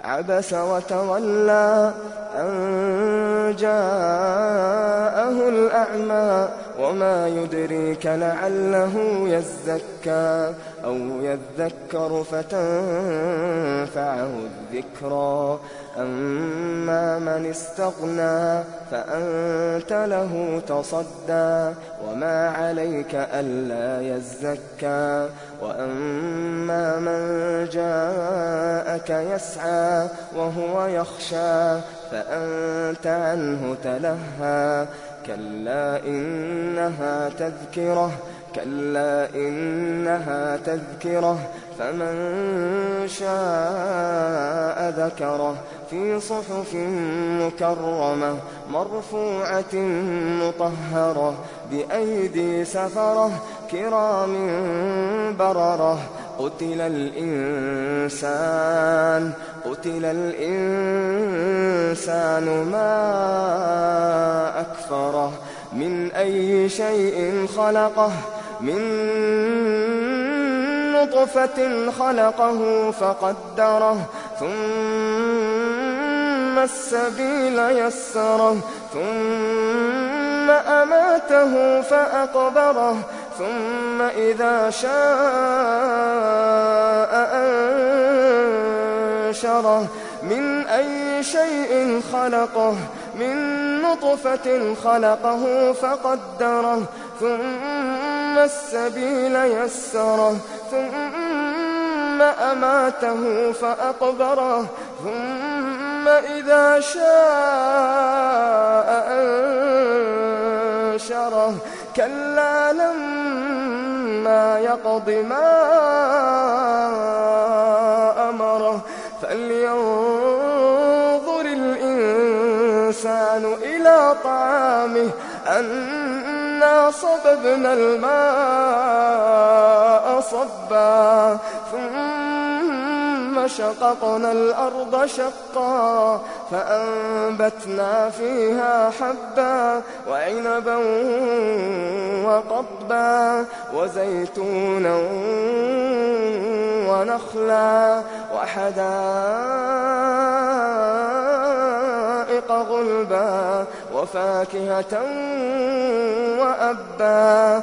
عبس وتولى أن جاءه الأعمى وما يدريك لعله يزكى أو يذكر فتنفعه الذكرى أما من استغنى فأنت له تصدى وما عليك ألا يزكى وأما من جاءك يسعى وهو يخشى فأنت عنه تلهى كلا إنها تذكرة فمن شاء ذكره في صحف مكرمة مرفوعة مطهرة بأيدي سفرة كرام بررة قتل الإنسان ما أكفره من أي شيء خلقه من نطفة خلقه فقدره ثم السبيل يسره ثم أماته فأقبره ثم إذا شاء أنشره من أي شيء خلقه من نطفة خلقه فقدره ثم السبيل يسره ثم أماته فأقبره ثم إذا شاء أنشره كلا لما يقض ما أمره فلينظر الإنسان إلى طعامه أنا صببنا الماء صبا ثم شققنا الأرض شقا فأنبتنا فيها حبا وعنبا وقضبا وزيتونا ونخلا وحدائق غلبا وفاكهة وأبا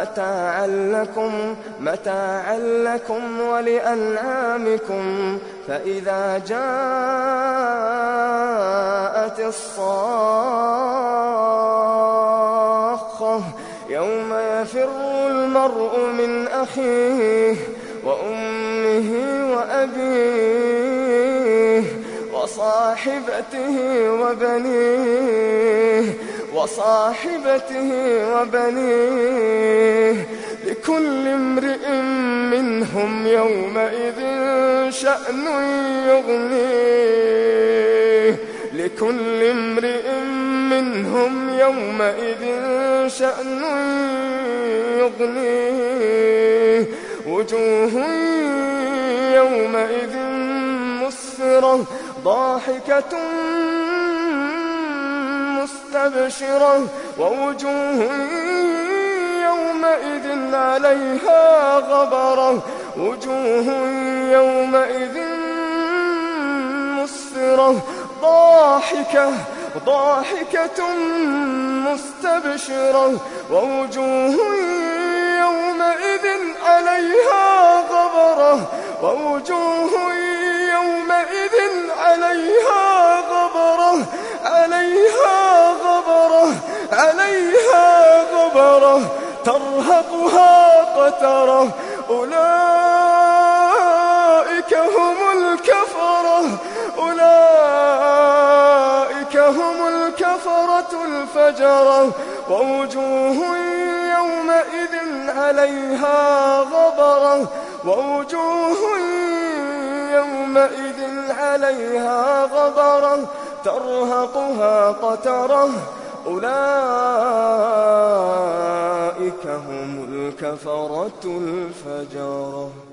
متاعا لكم ولأنعامكم فإذا جاءت الصاخة يوم يفر المرء من أخيه وأمه وأبيه وصاحبته وبنيه لكل امرئ منهم يومئذ شأن يغنيه وجوه يومئذ مسفرة ضاحكة مستبشرة ووجوه يومئذ عليها غبرة وجوه يومئذ مسفرة ضاحكة مستبشرة ووجوه يومئذ عليها غبرة ووجوه يومئذ عليها غبرة ترهقها قترة أولئك هم الكفرة الفجرة ووجوه يومئذ عليها غبرة ترهقها قترة أولئك هم الكفرة الفجرة.